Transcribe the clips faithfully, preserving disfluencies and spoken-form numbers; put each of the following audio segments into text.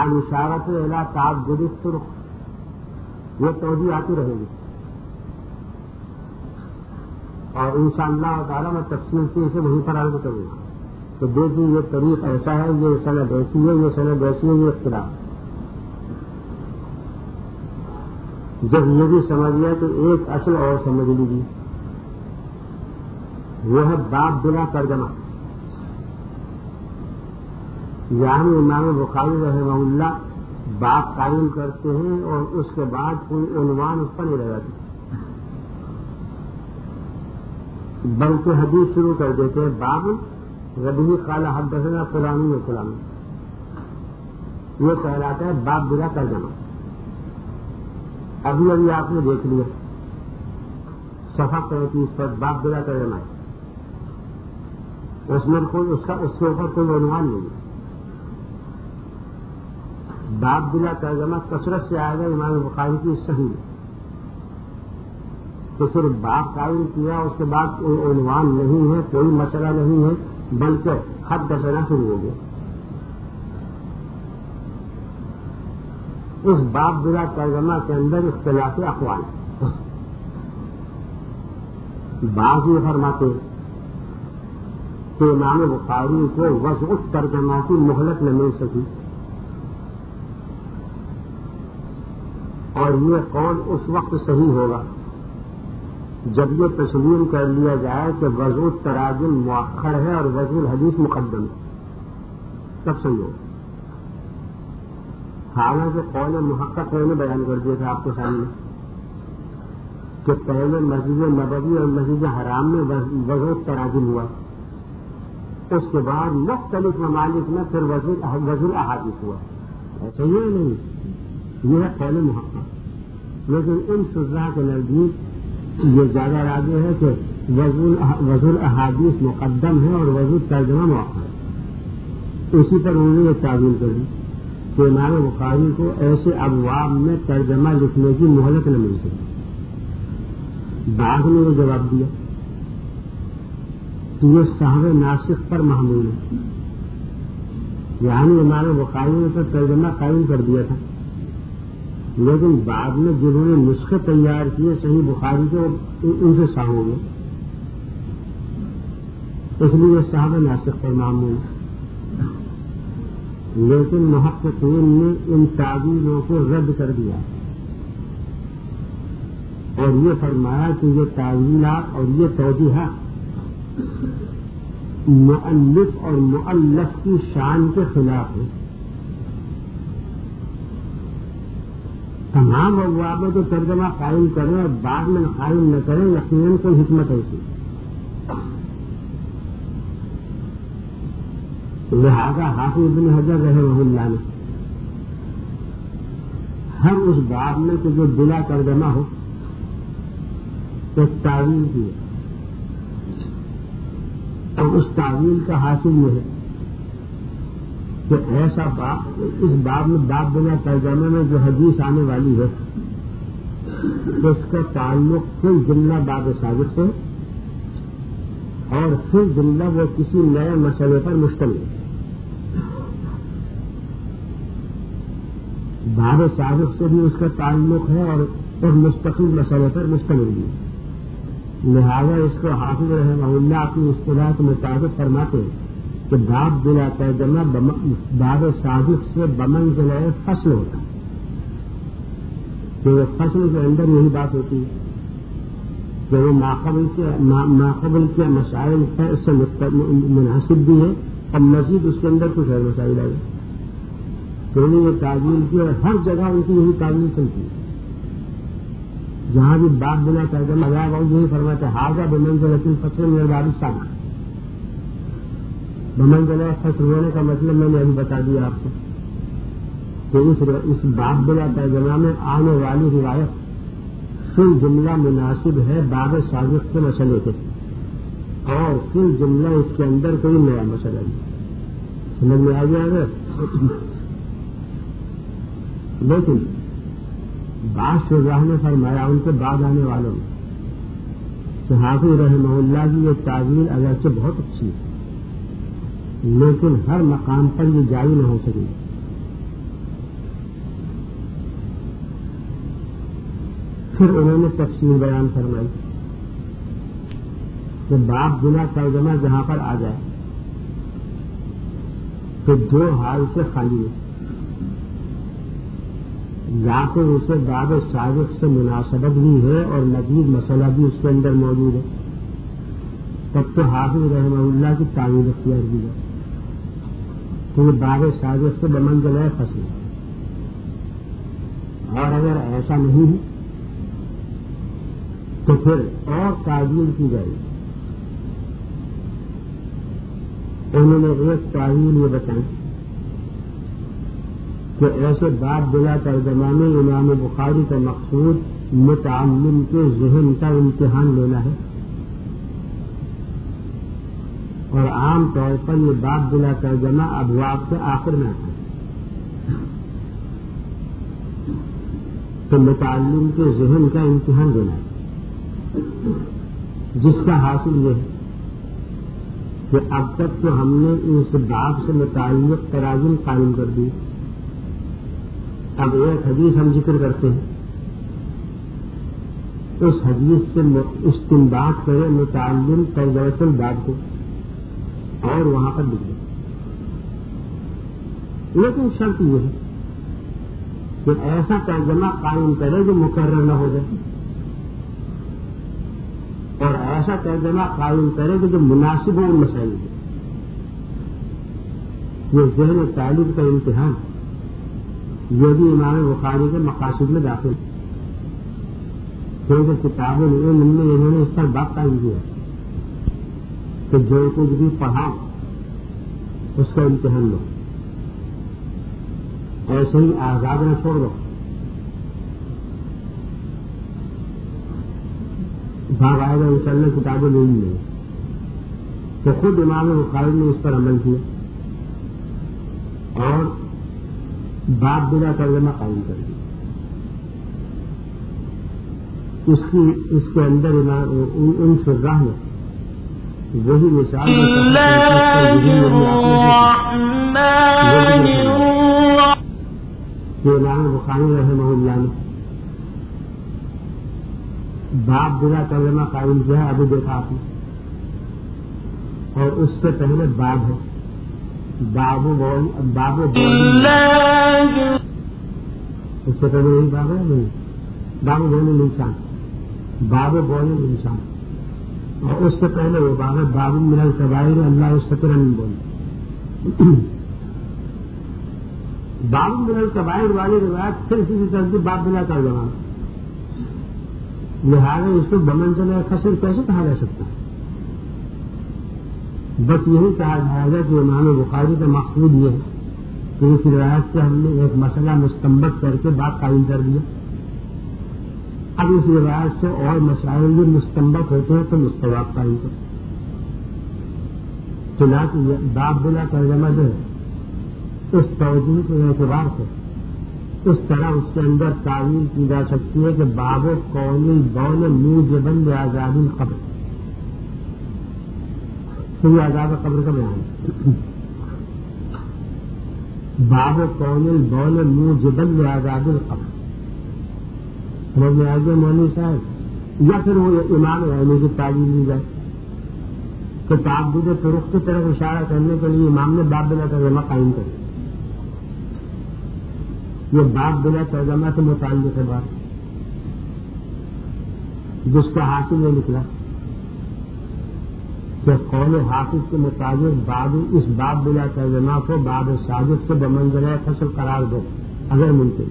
الاشارۃ الی تعدد الطرق، یہ توجہ آتی رہے گی اور انشاءاللہ تعالیٰ میں تفصیل سے اسے وہیں پر عرض کروں گا کہ دیکھیے یہ طریق ایسا ہے، یہ سند ایسی ہے، یہ سند ایسی ہے، یہ اختلاف۔ جب یہ بھی سمجھ لیا تو ایک اصل اور سمجھ لیجیے، وہ ہے باب بلا ترجمہ۔ یعنی امام بخاری رحمہ اللہ باب قائم کرتے ہیں اور اس کے بعد کوئی عنوان اس پر نہیں رہ جاتی، بلکہ حدیث شروع کر دیتے ہیں باب ربی قال حدثنا فلانی و فلانی، یہ کہلاتا ہے باب بلا ترجمہ۔ ابھی ابھی آپ نے دیکھ لیا صفحہ پینتیس پر باب بلا ترجمہ ہے، اس میں کوئی اس کا اس کے اوپر کوئی عنوان نہیں ہے۔ باب بلا ترجمہ کثرت سے آئے گا امام بخاری کی صحیح ہے، تو صرف باب قائم کیا اس کے بعد کوئی عنوان نہیں ہے، کوئی مسئلہ نہیں ہے، بلکہ حد دسنا شروع ہو گیا۔ اس باب بلا ترجمہ کے اندر اختلاف اقوال، بعض یہ فرماتے کہ امام بخاری کو وضع ترجمہ کی مہلت نہ مل سکی، اور یہ قول اس وقت صحیح ہوگا جب یہ تسلیم کر لیا جائے کہ وضع تراجم مؤخر ہے اور وضع الحدیث مقدم ہے، تب صحیح ہوگا۔ حالانکہ قول محقق میں نے بیان کر دیا تھا آپ کے سامنے کہ پہلے مسجد نبوی اور مسجد حرام میں وضع تراجم ہوا، اس کے بعد مختلف ممالک میں پھر وضع احادیث ہوا، ایسا ہی نہیں، یہ ہے قول محقق۔ لیکن ان شراح کے نزدیک یہ زیادہ راجح ہے کہ وضع احادیث مقدم ہے اور وضع ترجمہ مؤخر ہے۔ اسی پر انہوں نے یہ تعویل کر دی کہ امام بخاری کو ایسے ابواب میں ترجمہ لکھنے کی مہلت نہ مل سکی۔ بعد نے یہ جواب دیا کہ یہ صحابہ ناسخ پر محمول ہے، یعنی امام بخاری نے تو ترجمہ قائم کر دیا تھا، لیکن بعد میں جنہوں نے نسخے تیار کیے صحیح بخاری کے ان سے صاحب ہو گئے، اس لیے صحابہ ناسخ پر معمول۔ لیکن محققین نے ان تعویلوں کو رد کر دیا اور یہ فرمایا کہ یہ تعویلات اور یہ توجیحات مؤلف اور مؤلف کی شان کے خلاف ہے۔ تمام ابواب میں تو ترجمہ قائم کریں اور بعد میں قائم نہ کریں، یقیناً کوئی حکمت ایسی، لہذا حافظ ابن حجر رحمہ اللہ نے ہر اس باب میں کہ جو بلا ترجمہ ہو ایک تعویل کی ہے، اور اس تعویل کا حاصل یہ ہے کہ ایسا باب اس باب میں باب بلا ترجمے میں جو حدیث آنے والی ہے اس کا تعلق پھر جملہ باب سابق سے اور پھر جملہ وہ کسی نئے مسئلے پر مشتمل ہے۔ باب سابق سے بھی اس کا تعلق ہے اور ایک مستقل مسئلے پر مشتمل بھی ہے، لہذا اس کو حافظ رحمہ اللہ اپنی اصطلاح کے مطابق فرماتے ہیں کہ باب بلا ترجمہ باب سابق سے بمنزلہ فصل ہوتا ہے، کہ فصل کے اندر یہی بات ہوتی ہے کہ وہ ماقبل کے ماقبل کے مسائل پر اس سے مناسب بھی ہے اور مزید اس کے اندر کچھ اور مسائل آئے، تو انہوں نے یہ تعویل کی اور ہر جگہ ان کی یہی تعویل چلتی ہے۔ جہاں بھی باب بلا ترجمہ آیا وہ یہی فرماتے حاضہ بمنزلہ الفصل من الباب السابق، بمنزلہ فصل ہونے کا مطلب میں نے ابھی بتا دیا آپ کو کہ اس اس باب بلا ترجمہ میں آنے والی روایت فی جملہ مناسب ہے باب سابق کے مسئلے کے، اور فی جملہ اس کے اندر کوئی نیا مسئلہ نہیں، سمجھ میں آ جائے گا۔ لیکن بعض شراح نے فرمایا ان کے بعد آنے والوں میں کہ حافظ رحمہ اللہ کی یہ تعویل اگرچہ بہت اچھی ہے لیکن ہر مقام پر یہ جاری نہ ہو سکے، پھر انہوں نے تفصیل بیان فرمائی کہ باب بلا ترجمہ جہاں پر آ جائے تو دو حال سے خالی ہے، یا تو اسے باب سابق سے مناسبت بھی ہے اور مزید مسئلہ بھی اس کے اندر موجود ہے، تب تو حافظ رحمہ اللہ کی تعویل اختیار کی جائے تو یہ باب سابق سے بمنزلہ فصل ہے، اور اگر ایسا نہیں ہے تو پھر اور تعویل کی جائے۔ انہوں نے ایک تعویل یہ بتائی کہ ایسے باب بلا ترجمہ میں امام بخاری کا مقصود متعلم کے ذہن کا امتحان لینا ہے، اور عام طور پر یہ باب بلا ترجمہ ابواب کے آخر میں آتا ہے، تو متعلم کے ذہن کا امتحان لینا ہے، جس کا حاصل یہ ہے کہ اب تک تو ہم نے اس باب سے متعلق تراجم قائم کر دی، اب ایک حدیث ہم ذکر کرتے ہیں، اس حدیث سے استنباط کرے متعلم ترجمۃ الباب کو اور وہاں پر لکھ دیں، لیکن شرط یہ ہے کہ ایسا ترجمہ قائم کرے جو مقرر نہ ہو جائے، اور ایسا ترجمہ قائم کرے کہ جو مناسب ہو ان مسائل کے۔ یہ ذہن طالب کا امتحان یہ بھی امام بخاری کے مقاصد میں داخل ہے، کیونکہ کتابوں میں انہوں نے اس پر بات قائم کیا کہ جو کچھ بھی پڑھا اس کا امتحان لو، ایسے ہی آزاد نہ چھوڑ دو۔ باقاعدہ ان شاء اللہ کتابیں نہیں ہیں تو خود امام بخاری نے اس پر عمل کیا اور باب بلا ترجمہ قائم کر دیا۔ اس کی اس کے اندر ان شراح نے وہی مثال کہ امام بخاری رحمہ اللہ نے باب بلا ترجمہ قائم کیا ہے، ابھی دیکھا آپ نے، اور اس سے پہلے باب ہے باب بول باب اس سے پہلے یہی باب ہے نہیں باب بول انسان باب بول انسان، اور اس سے پہلے وہ باب ہے باب من الکبائر اللہ ستر بول باب من الکبائر والی روایت پھر اسی طرح باب بلا ترجمہ، لہٰذا اس کو بمنزلہ فصل کیسے کہا جا سکتا ہے؟ بس یہی کہا جائے گا کہ امام بخاری کا مقصود یہ ہے کہ اس روایت سے ہم نے ایک مسئلہ مستنبط کر کے بات قائم کر دیا، اب اس روایت سے اور مسائل بھی مستنبط ہوتے ہیں تو مستواب قائم کرو۔ چنانچہ باب بلا ترجمہ جو ہے اس توجہ کے اعتبار سے اس طرح اس کے اندر تعویل کی جا سکتی ہے کہ باب قول بول موجباً لعذاب القبر، تو یہ عذاب قبر کا بیان ہے، باب قول بول موجباً لعذاب القبر، سمجھ میں آ گیا مولوی صاحب؟ یا پھر وہ امام رحمہ کی تعویل لی جائے کہ تعبد طرق کی طرف اشارہ کرنے کے لیے امام نے باب بلا ترجمہ قائم کر دیا، یہ باب بلا ترجمہ سے متعلق ہے بات، جس کا حاصل یہ نکلا کہ قول حافظ کے مطابق باب اس باب بلا ترجمہ کو باب سابق سے بمنزلہ فصل قرار دو اگر ممکن،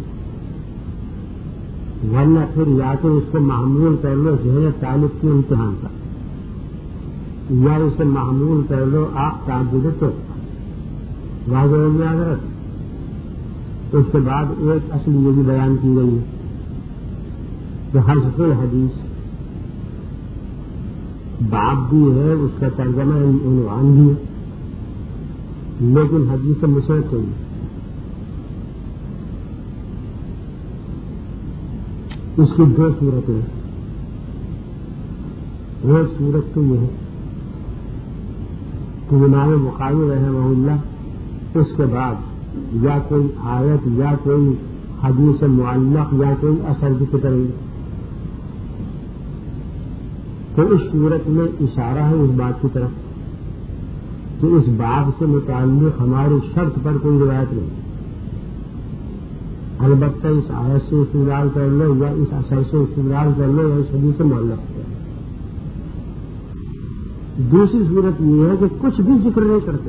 ورنہ پھر یا تو اس کو محمول کر لو ذہن طالب کے امتحان کا، یا اسے محمول کر لو آپ تعبد تو واضح ہو گیا حضرت۔ اس کے بعد ایک اصل یہ بھی بیان کی گئی ہے کہ حذف الحدیث باب بھی ہے، اس کا ترجمہ عنوان بھی ہے، لیکن حدیث مسند کوئی اس کی دو صورتیں ہیں۔ ایک صورت تو یہ ہے کہ امام بخاری رحمہ اللہ اس کے بعد یا کوئی آیت یا کوئی حدیث معلق یا کوئی اثر ذکر کریں گے، تو اس صورت میں اشارہ ہے اس بات کی طرف کہ اس باب سے متعلق ہماری شرط پر کوئی روایت نہیں. البتہ اس آیت سے استدلال کر لو یا اس اثر سے استدلال کر لو یا اس حدیث سے معلق ہے. دوسری صورت یہ ہے کہ کچھ بھی ذکر نہیں کرتے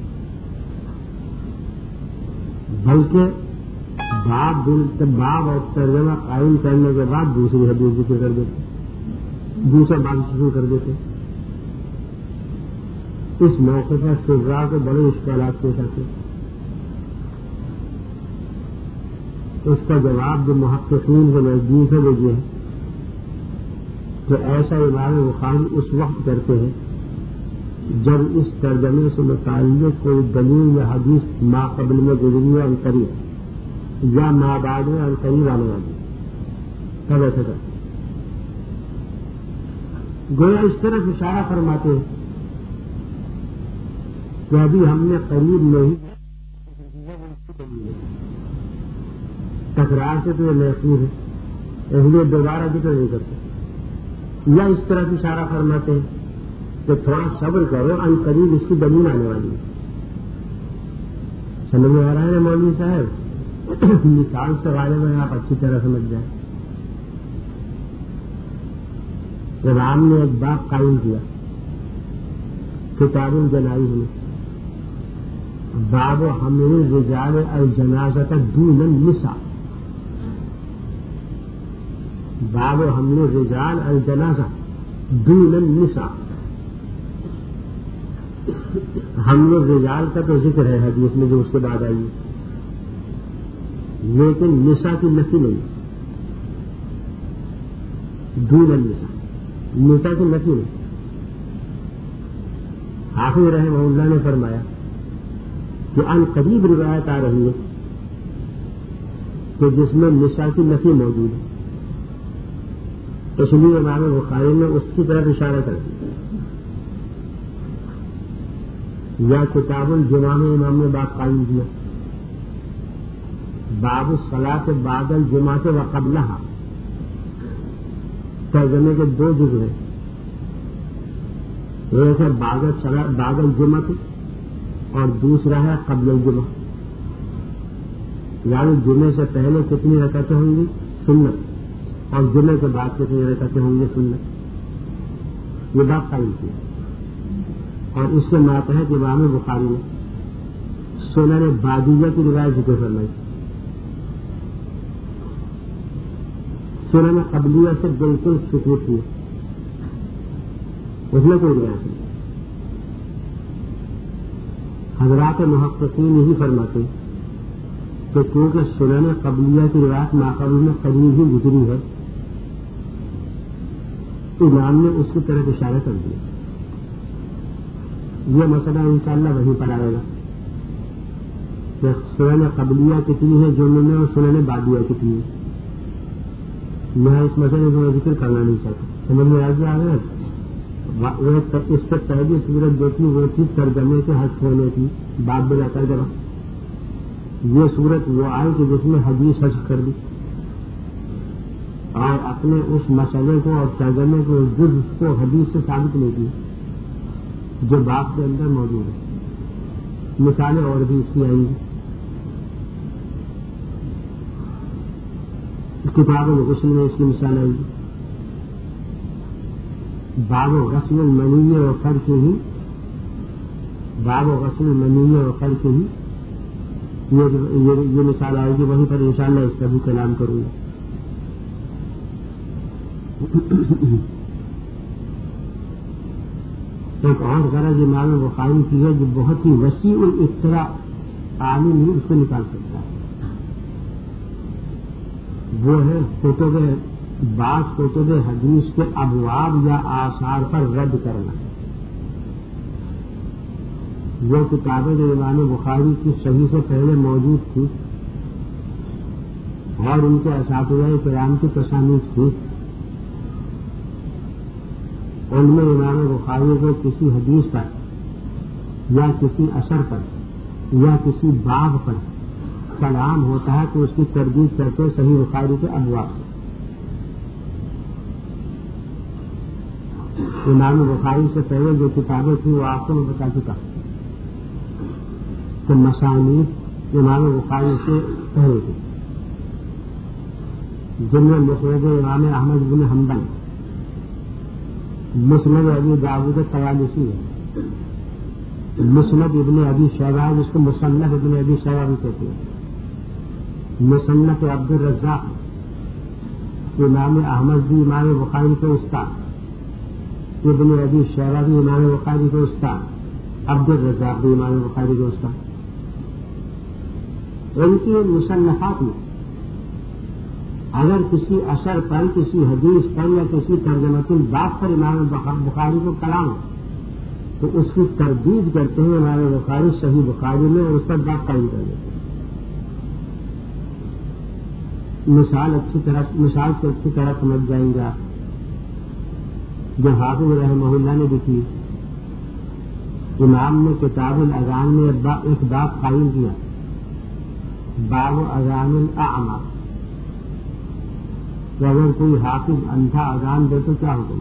بلکہ باب باب اور ترجمہ قائم کرنے کے بعد دوسری حدیث ذکر کر دیتے, دوسرا باب شروع کر دیتے. اس موقع پر شرح کو بڑے اشکالات پیش آتے. اس کا جواب جو محققین کے نزدیک ہے وہ یہ ہے کہ ایسا امام بخاری اس وقت کرتے ہیں جب اس ترجمے سے متعلق کوئی دلیل یا حدیث ما قبل میں گزری ہے عنقریب یا ما بعد میں عنقریب آنے والی, تب ایسا کرتے گویا اس طرح اشارہ فرماتے ہیں کہ ابھی ہم نے قریب نہیں تکرار سے تو یہ محفوظ ہے, اس لیے دوبارہ ذکر نہیں کرتے. یا اس طرح اشارہ فرماتے ہیں کہ تھوڑا صبر کرو ان قریب اس کی دلیل آنے والی ہے. سمجھ میں آ رہا ہے مولوی صاحب؟ مثال سے والے میں آپ اچھی طرح سمجھ جائیں. رام نے ایک باب قائم کیا کتاب الجنائز میں, باب حمل الرجال الجنازۃ دون النساء, باب حمل الرجال الجنازہ دون النساء. حمل الرجال کا تو ذکر ہے حدیث میں جو اس کے بعد آئی, لیکن نساء کی نفی نہیں, دون النساء, نساء کی نفی نہیں. حافظ رحمہ اللہ نے فرمایا کہ ان قریب روایت آ رہی ہے کہ جس میں نساء کی نفی موجود ہے, اس لیے امام بخاری نے اس کی طرف اشارہ کر دیا. یا کتاب الجمعہ میں امام نے بات قائم کیا باب الصلاۃ بعد الجمعہ و قبلہا. ترجمے کے دو جزء ہیں, ایک ہے بعد الجمعہ اور دوسرا ہے قبل الجمعہ, یعنی جمعے سے پہلے کتنی رکعتیں ہوں گی سنت اور جمعے کے بعد کتنی رکعتیں ہوں گی سنت. یہ بات قائم کی اور اس سے ماتحت امام بخاری نے سنن بادیہ کی روایت ذکر فرمائی. سنن قبلیہ سے بالکل سکوت کی, اس میں کوئی روایت نہیں. حضرات محققین یہی فرماتے کہ کیونکہ سنن قبلیہ کی روایت ماقبل میں قریب ہی گزری ہے, امام نے اس کی طرف اشارہ کر دیا. یہ مسئلہ انشاءاللہ وہیں پر آئے گا کہ سنن قبلیہ کتنی ہے جمعے میں اور سنن بادیہ کتنی ہے. میں اس مسئلے کو ذکر کرنا نہیں چاہتا, سمجھ میں آ گیا ہے. اس سے پہلی صورت جو تھی وہ تھی ترجمے سے حذف ہونے کی, باب بلا ترجمہ. یہ صورت وہ آئی کہ جس میں حدیث حذف کر دی اور اپنے اس مسئلے کو اور ترجمے کو جز کو حدیث سے ثابت نہیں کی جو باب کے اندر موجود ہے. مثالیں اور بھی اس کی آئیں گی. کتاب الغسل میں اس کی مثال آئی گی. باب و غسل المنی و فرق ہی, باب و غسل المنی و فرق ہی, یہ مثال آئے گی. وہیں پر انشاءاللہ اس کا بھی کلام کروں گا. ایک اور غرض امام بخاری کی ہے جو بہت ہی وسیع الاطلاع عالم ہی اس کو نکال سکتا ہے, وہ ہے کتب بعض کتب حدیث کے ابواب یا آثار پر رد کرنا. وہ کتابیں جو امام بخاری کی صحیح سے پہلے موجود تھی اور ان کے اساتذہ کرام کی تصانیف تھی, ان میں امام بخاری کو کسی حدیث پر یا کسی اثر پر یا کسی باب پر کلام ہوتا ہے تو اس کی تردید کرتے صحیح بخاری کے ابواب سے. امام بخاری سے پہلے جو کتابیں تھیں وہ آپ کو میں بتا چکا کہ مسانید امام بخاری سے پہلے تھی، جن میں مسند امام احمد بن حنبل، مسند ابی داؤد طیالسی ہے، مسند ابن ابی شیبہ جس کو مصنف ابن ابی شیبہ بھی کہتے ہیں، مصنف عبد الرزاق، امام احمد بھی امام بخاری کے استاد، ابن ابی شیبہ بھی امام بخاری کے استاد، عبد الرزاق بھی امام بخاری کے استاد۔ ان کی مصنفات میں اگر کسی اثر پر، کسی حدیث پر یا کسی ترجمۃ الباب پر امام بخاری کو کلام تو اس کی تردید کرتے ہیں امام بخاری صحیح بخاری میں اور اس پر بات قائم کر دیتے ہیں۔ مثال اچھی طرح مثال سے اچھی طرح سمجھ جائیں گے آپ، جو حافظ رحمہ اللہ نے لکھی، امام نے کتاب الاذان میں ایک باب قائم کیا، باب اذان الاعمى، کہ اگر کوئی حافظ اندھا اذان دے تو کیا ہوگا،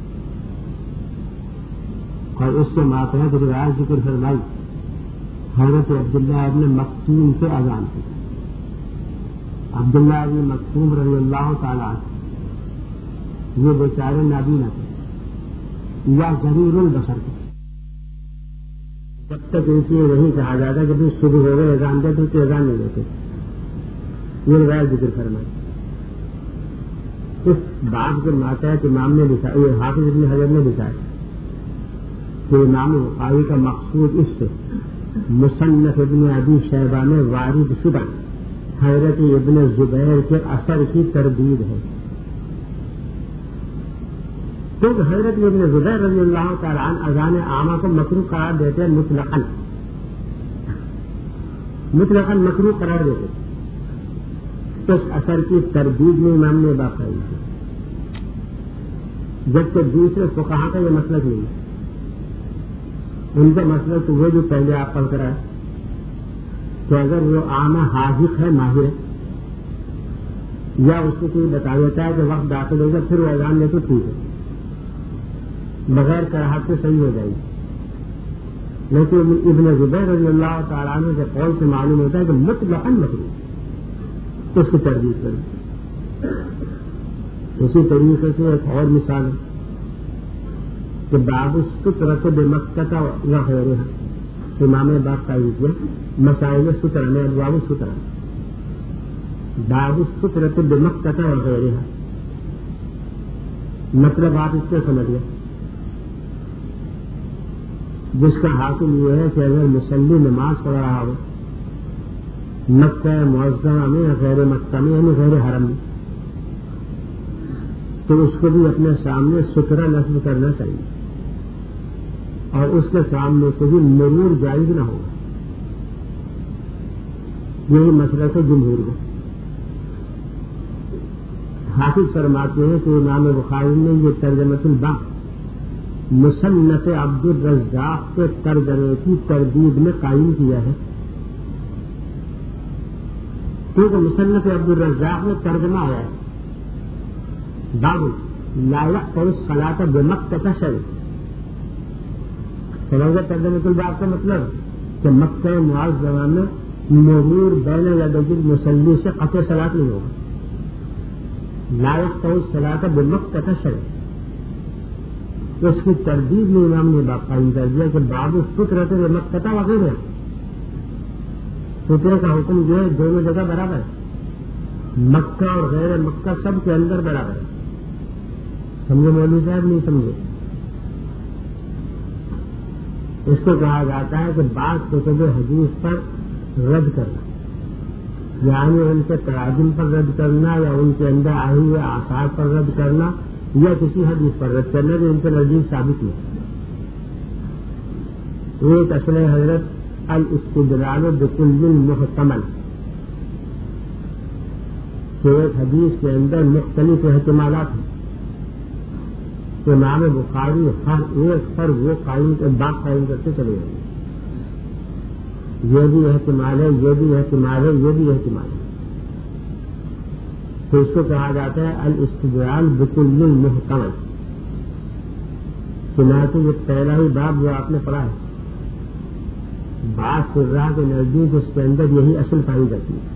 اور اس سے ماتحت روایت ذکر فرمائی حضرت عبداللہ ابن مکتوم سے اذان کی۔ عبداللہ ابن مکتوم رضی اللہ تعالیٰ عنہ یہ بیچارے نابینا تھے یا ضرور البصر تھے، جب تک ان سے نہیں کہا جاتا کہ بھی صبح ہو گئے اذان دے تو اذان نہیں دیتے، یہ روایت ذکر فرمائی۔ اس بات کے ماتحت امام نے لکھا، یہ حافظ ابن حجر نے لکھا ہے کہ امام بخاری کا مقصود اس سے مصنف ابن ابی شیبہ میں وارد شدہ حضرت ابن زبیر کے اثر کی تردید ہے، کیونکہ حضرت ابن زبیر رضی اللہ تعالیٰ عنہ اذان عامہ کو مکروہ قرار دیتے ہیں، مطلقاً مطلقاً مکروہ قرار دیتے ہیں، اس اثر کی تردید میں امام نے بات قائم کی، جبکہ دوسرے فقہا کا یہ مسلک نہیں ہے۔ ان کا مسلک تو وہ جو پہلے آپ پڑھ کر آئے کہ اگر وہ عامہ حاذق ہے، ماہر ہے، یا اس کو کوئی بتا دیتا ہے کہ وقت داخل ہوگا پھر وہ اذان لے تو ٹھیک ہے، بغیر کراہت سے صحیح ہو جائے گی، لیکن ابن زبیر رضی اللہ تعالیٰ عنہ کے قول سے معلوم ہوتا ہے کہ مطلقاً مکروہ، اس کی تردید کریں۔ اسی طریقے سے ایک اور مثال ہے کہ باب السترۃ بمکہ وغیرہ، امام نے بات قائم کیا مسائل سترہ میں، ابواب السترہ، باب السترۃ بمکہ وغیرہ، مطلب آپ اس سے سمجھ گئے، جس کا حاصل یہ ہے کہ اگر مصلی نماز پڑھ رہا ہو مکہ معظمہ میں، غیر مکہ میں یعنی غیر حرم میں، تو اس کو بھی اپنے سامنے سترہ نصب کرنا چاہیے، اور اس کے سامنے سے بھی مرور جائز نہ ہوگا، یہی مسئلہ ہے جمہور میں۔ حافظ فرماتے ہیں کہ امام بخاری نے یہ ترجمۃ الباب مصنف عبد الرزاق کے ترجمے کی تردید میں قائم کیا ہے، کیونکہ مصنف عبد الرزاق میں ترجمہ آیا ہے باب لا يقطع الصلاة بمکہ شرع، سمجھے ترجمۃ الباب کا مطلب کہ مکہ معظمہ میں مرور بین یدی المصلی سے قطع صلاۃ نہیں ہوگا، لا يقطع الصلاة بمکہ شرع، اس کی تردید میں امام نے باب قائم کر دیا کہ باب السترۃ بمکہ وغیرہ، سترے کا حکم جو ہے دونوں جگہ برابر ہے، مکہ اور غیر مکہ سب کے اندر برابر ہے، سمجھے مولوی صاحب نہیں سمجھے؟ اس کو کہا جاتا ہے کہ بعض کتب حدیث پر رد کرنا، یعنی ان کے تراجم پر رد کرنا یا ان کے اندر آئے ہوئے آثار پر رد کرنا یا کسی حدیث پر رد کرنا جو ان کے نزدیک ثابت نہیں۔ ایک اصل حضرت الاستدلال بکل محتمل، کہ ایک حدیث کے اندر مختلف احتمالات ہیں، امام بخاری ہر ایک پر وہ قائم بات قائم کرتے چلے جائیں گے، یہ بھی احتمال ہے، یہ بھی احتمال ہے، یہ بھی احتمال ہے، تو اس کو کہا جاتا ہے الاستدلال بکل محتمل۔ چنانچہ یہ پہلا ہی باب جو آپ نے پڑھا ہے بعض قراء کے نزدیک اس کے اندر یہی اصل پائی جاتی ہے،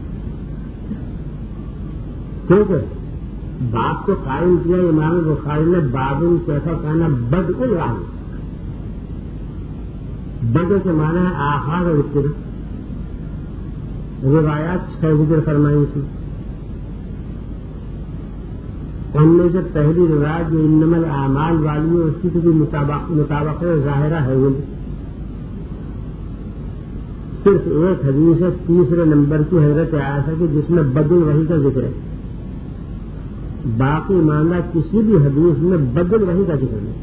کیونکہ باب کو قائم کیا امام بخاری نے باب کیسا کہنا بدء الوحی، بدء کے معنی ہے آغاز اور ابتدا، روایات چھ ذکر فرمائی تھی، ان میں سے پہلی روایت جو انما الاعمال والی ہے اس کی تو مطابق ظاہرہ ہے وہ صرف ایک حدیث ہے تیسرے نمبر کی حضرت عائشہ کی جس میں بدء الوحی کا ذکر ہے، باقی ماندہ کسی بھی حدیث میں بدء الوحی کا ذکر نہیں۔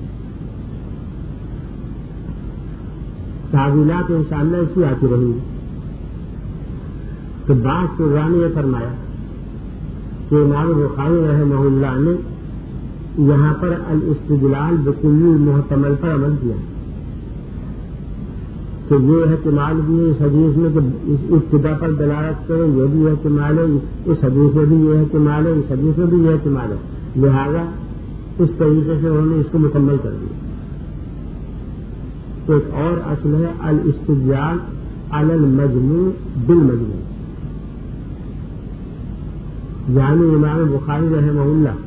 تعویلات انشاءاللہ اس کی آتی رہی تو بعض قراء نے یہ فرمایا کہ امام بخاری رحمہ اللہ نے یہاں پر الاستدلال بکل محتمل پر عمل کیا کہ یہ احتمال بھی ہے اس حدیث میں کہ اس ابتدا پر دلالت کرے، یہ بھی احتمال ہے، اس حدیث میں بھی یہ احتمال ہے، اس حدیث میں بھی یہ احتمال ہے، لہذا اس طریقے سے انہوں نے اس کو مکمل کر دیا۔ ایک اور اصل ہے الاستدلال علی المجموع بالمجموع، یعنی امام بخاری رحمہ اللہ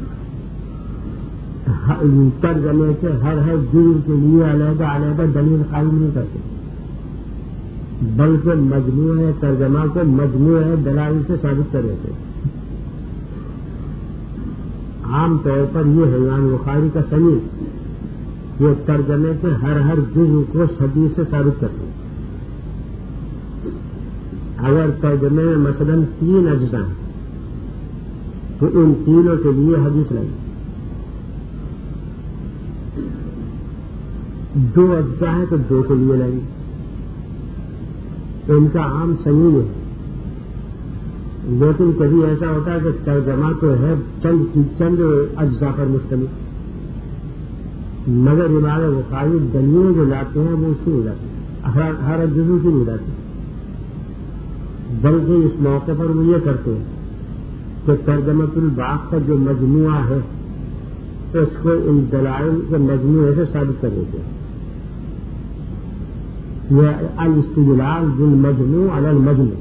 ترجمے کے ہر ہر جزء کے لیے علیحدہ علیحدہ دلیل قائم نہیں کرتے، بلکہ مجموع ترجمہ کو مجموع دلائل سے ثابت کر دیتے۔ عام طور پر یہ ہے امام بخاری کا سنی یہ ترجمے کے ہر ہر جزء کو حدیث سے ثابت کرتے ہیں۔ اگر ترجمے میں مثلاً تین اجزاء ہیں تو ان تینوں کے لیے حدیث لگے، دو اجزاء ہیں تو دو کے لیے لگے، ان کا عام سنی ہے۔ لیکن کبھی ایسا ہوتا ہے کہ ترجمہ تو ہے چند چند اجزاء پر مشتمل، مگر امام بخاری دلیل جو لاتے ہیں وہ اس کی نہیں لاتے، ہر ہر جزو کی نہیں لاتے، بلکہ اس موقع پر وہ یہ کرتے ہیں کہ ترجمۃ الباب کا جو مجموعہ ہے اس کو ان دلائل کے مجموعے سے ثابت کر دیتے ہیں۔ یہ الاستدلال بالمجموع علی المجموع،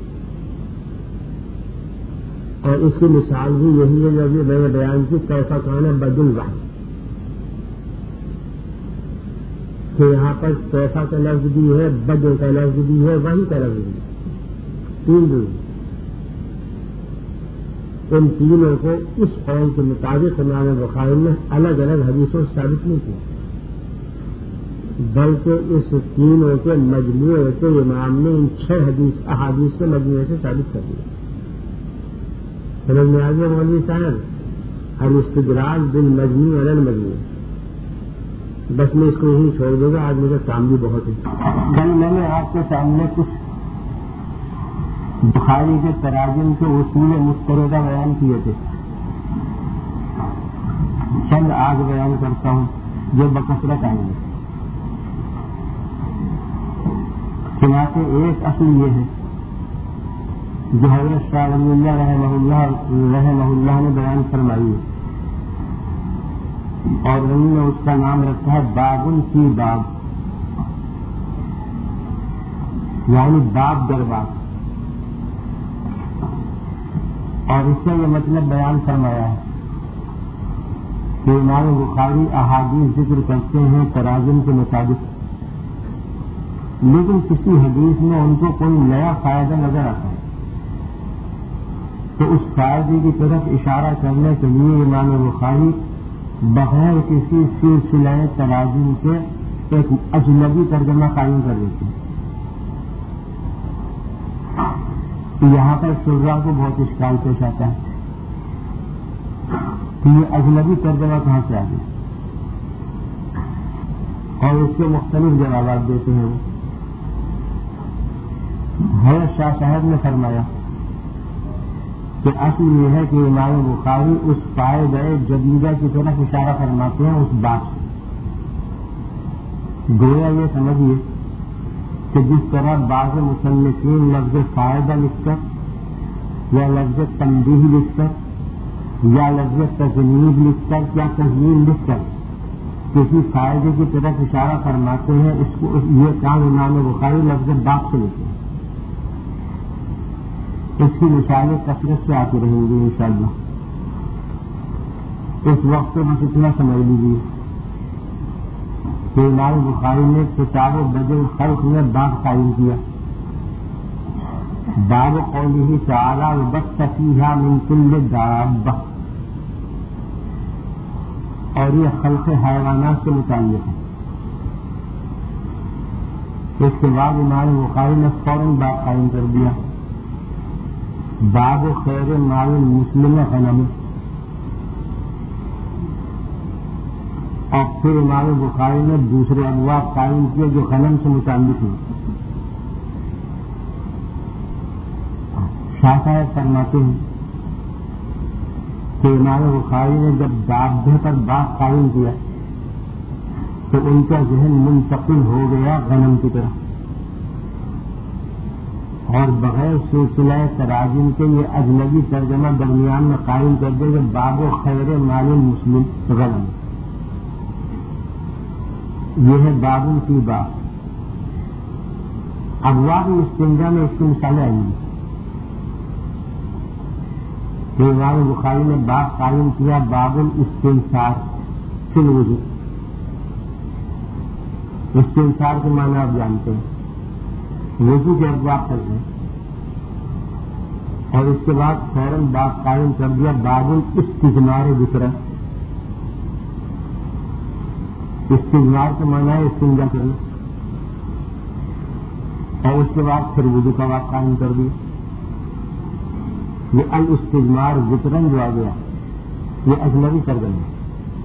اور اس کی مثال بھی یہی ہے جو ابھی میں نے بیان کی کیسا کہنا بدء الوحی، کہ یہاں پر کیسا کا لفظ بھی ہے، بدء کا لفظ بھی ہے، وحی کا لفظ بھی ہے، تین جو ان تینوں کو اس قول کے مطابق امام بخاری نے الگ الگ حدیثوں سے ثابت نہیں کیا، بلکہ اس تینوں کے مجموعے کو امام نے ان چھ حدیث احادیث کے مجموعے سے ثابت کر دیا۔ سمجھ میں آ گیا مولوی صاحب؟ الاستدلال بالمجموع علی المجموع۔ بس میں اس کو یہیں چھوڑ دوں گا، آج مجھے کام بھی بہت ہے۔ کل میں نے آپ کے سامنے کچھ بخاری کے تراجم کے اصول مستردہ بیان کیے تھے، چند آج بیان کرتا ہوں جو بکثرت آئیں گے۔ چنانچہ ایک اصل یہ ہے جو حضرت شاہ ولی اللہ رحمہ اللہ رحمہ اللہ نے بیان فرمائی ہے، اور انہوں نے اس کا نام رکھا ہے بابن فی باب، یعنی باب در باب، اور اس سے یہ مطلب بیان فرمایا ہے کہ امام بخاری احادیث ذکر کرتے ہیں تراجم کے مطابق، لیکن کسی حدیث میں ان کو کوئی نیا فائدہ نظر آتا ہے تو اس فائدے کی طرف اشارہ کرنے کے لیے امام بخاری بغیر کسی سلسلہ تراجم کے ایک اجنبی ترجمہ قائم کر دیتے ہیں۔ یہاں پر شراح کو بہت اشکال پیش آتا ہے کہ یہ اجنبی ترجمہ کہاں سے آ گیا، اور اس کے مختلف جوابات دیتے ہیں۔ حضرت شاہ صاحب نے فرمایا کہ اصل یہ ہے کہ امام بخاری اس پائے گئے جدیدہ کی طرف اشارہ فرماتے ہیں اس بات سے، گویا یہ سمجھیے کہ جس طرح بعض مصنفین لفظ فائدہ لکھ کر یا لفظ تنبیہ لکھ کر یا لفظ تجنیب لکھ کر یا تزیین لکھ کر کسی فائدے کی طرف اشارہ فرماتے ہیں، اس کو یہ کام امام بخاری لفظ باب سے لیتے ہیں. اس کی مثالیں کثرت سے آتی رہیں گی انشاءاللہ. اس وقت بس اتنا سمجھ لیجیے کہ امام بخاری نے کتاب بدل خلق میں باب قائم کیا. باب قوله تعالی وبث فیہا من کل دابہ، اور یہ خلق حیوانات سے متعلق ہے. اس کے بعد امام بخاری نے فوراً باب قائم کر دیا، باب خیر مال مسلم غنم. اور پھر امام بخاری نے دوسرے ابواب قائم کیے جو غنم سے متعلق ہیں. شاہ صاحب فرماتے ہیں کہ امام بخاری نے جب دابے پر باب قائم کیا تو ان کا ذہن منتقل ہو گیا غنم کی طرف، اور بغیر سلسلہ تراجم کے یہ اجنبی ترجمہ درمیان میں قائم کر دے کہ باب و خیر مال مسلم غنم. یہ ہے باب کی باب. ابواب استنجا میں اس کی مثالیں آئیں گی. کہ امام بخاری نے باب قائم کیا باب الاستنثار فی الوضو. استنثار کے معنی آپ جانتے ہیں، وضو کے ابواب کرتے ہیں. اور اس کے بعد فوراً باب قائم کر دیا باب الاستجمار ذکر. استجمار کے معنی ہے استنجا کرنا. اور اس کے بعد پھر وضو کا باب قائم کر دیا. یہ الاستجمار ذکرن جو آ گیا یہ اجنبی ترجمہ ہے.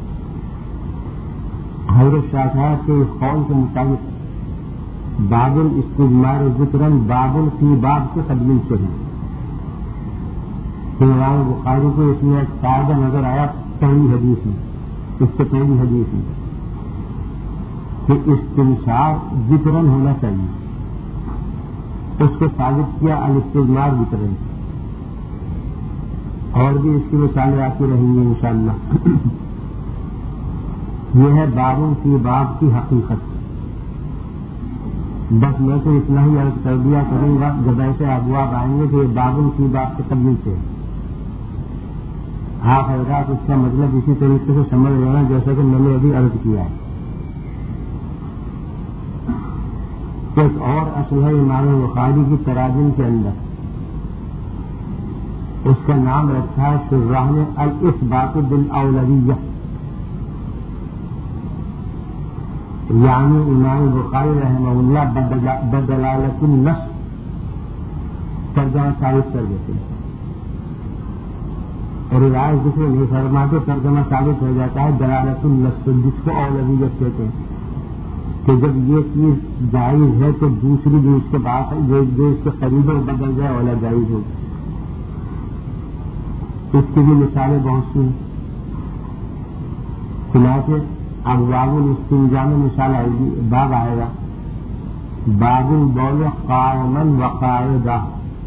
حضرت شاہ صاحب کے اس قول کے مطابق باب الاستجمار ذکرن باب فی باب کے تدلیل سے ہے. امام بخاری کو اس میں قاعدہ نظر آیا پہلی حدیث میں، اس سے پہلی حدیث میں کہ استنشاق ذکرن ہونا چاہیے. اس کو ثابت کیا الاستجمار ذکرن. اور بھی اس کی مثالیں آتی رہیں گی انشاءاللہ. یہ ہے بابوں کی باب کی حقیقت. بس میں تو اتنا ہی عرض کر دیا کروں گا. جب ایسے ابواب آئیں گے کہ یہ بابوں کی باب کے قبل سے آپ حضرات اس کا مطلب اسی طریقے سے سمجھ لینا جیسا کہ میں نے ابھی عرض کیا ہے. ایک اور اصل ہے امام بخاری کی تراجم کے اندر، اس کا نام رکھا ہے شراح نے الاثبات بالاولویہ. یعنی امام بخاری رحمہ اللہ بدلالت النص ترجمہ ثابت کر دیتے ہیں، اور روایت ذکر نہیں فرماتے ترجمہ ثابت ہو جاتا ہے دلالت النص، جس کو اولویت کہتے ہیں. کہ جب یہ چیز جائز ہے تو دوسری بھی اس کے بعد جو اس کے قریب بدل جائے اولا جائز ہو. اس کی بھی مثالیں بہت سی ہیں. چنانچہ ابواب الاستنجا میں مثال آئے گی، باب آئے گا باب البول قائما وقاعدا.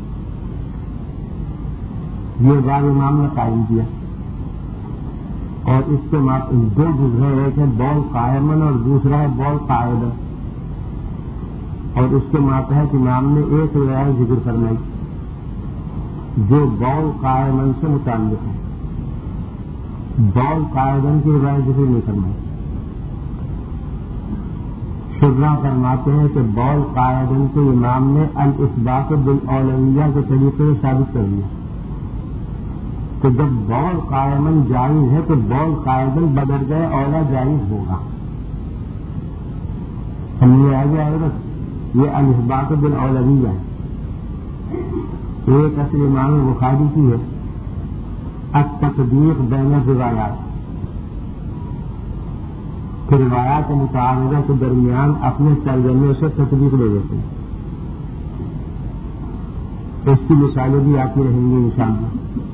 یہ باب امام نے قائم کیا، اور اس کے دو جز ہیں، ایک ہے بول قائمن اور دوسرا ہے بول قاعدہ. اور اس کے ماتحت امام نے ایک روایت ذکر فرمائی جو بول قائمن سے متعلق ہے. بول قائدن کی روایت ذکر نہیں فرمائی. شرح فرماتے ہیں کہ بول قائدن کے امام نے الاثبات بالاولویہ کے طریقے سے ثابت کر دیا کہ جب بول قائمن جائز ہے تو بول قائدن بدل گئے اولا جائز ہوگا. ہم نے آگے آئے بس یہ الاثبات بالاولویہ ہے. ایک اصل امام بخاری کی ہے التطبیق بین الروایات، کہ روایات متعارضہ کے درمیان اپنے ترجمے سے تطبیق لے دیتے ہیں. اس کی مثالیں بھی آتی رہیں گی انشاءاللہ.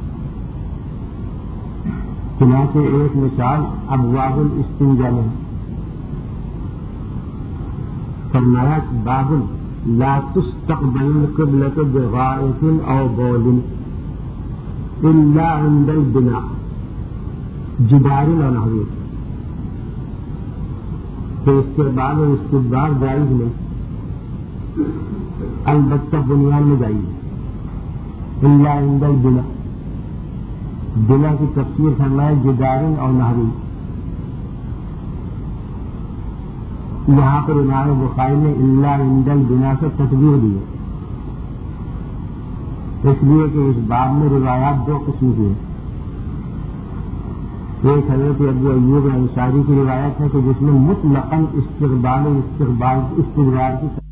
چنانچہ ایک مثال ابواب الاستنجا میں فرمایا باب لا تستقبل القبلة بغائط او بول الا عند البناء جدار ونحوه. کہ استقبال اور استقبال جائز نہیں، البتہ بنیاد میں جائز ہے، اللہ عند البنا، بنا کی تفسیر فرمائے جدارن اور نہرین۔ یہاں پر امام بخاری نے اللہ عند البنا سے تصویر دی ہے، اس لیے کہ اس باب میں روایات دو قسم کی ہیں۔ ایک حضرت ابو ایوب انصاری کی روایت ہے کہ جس میں مطلقاً استقبال و استقبال استقبال کی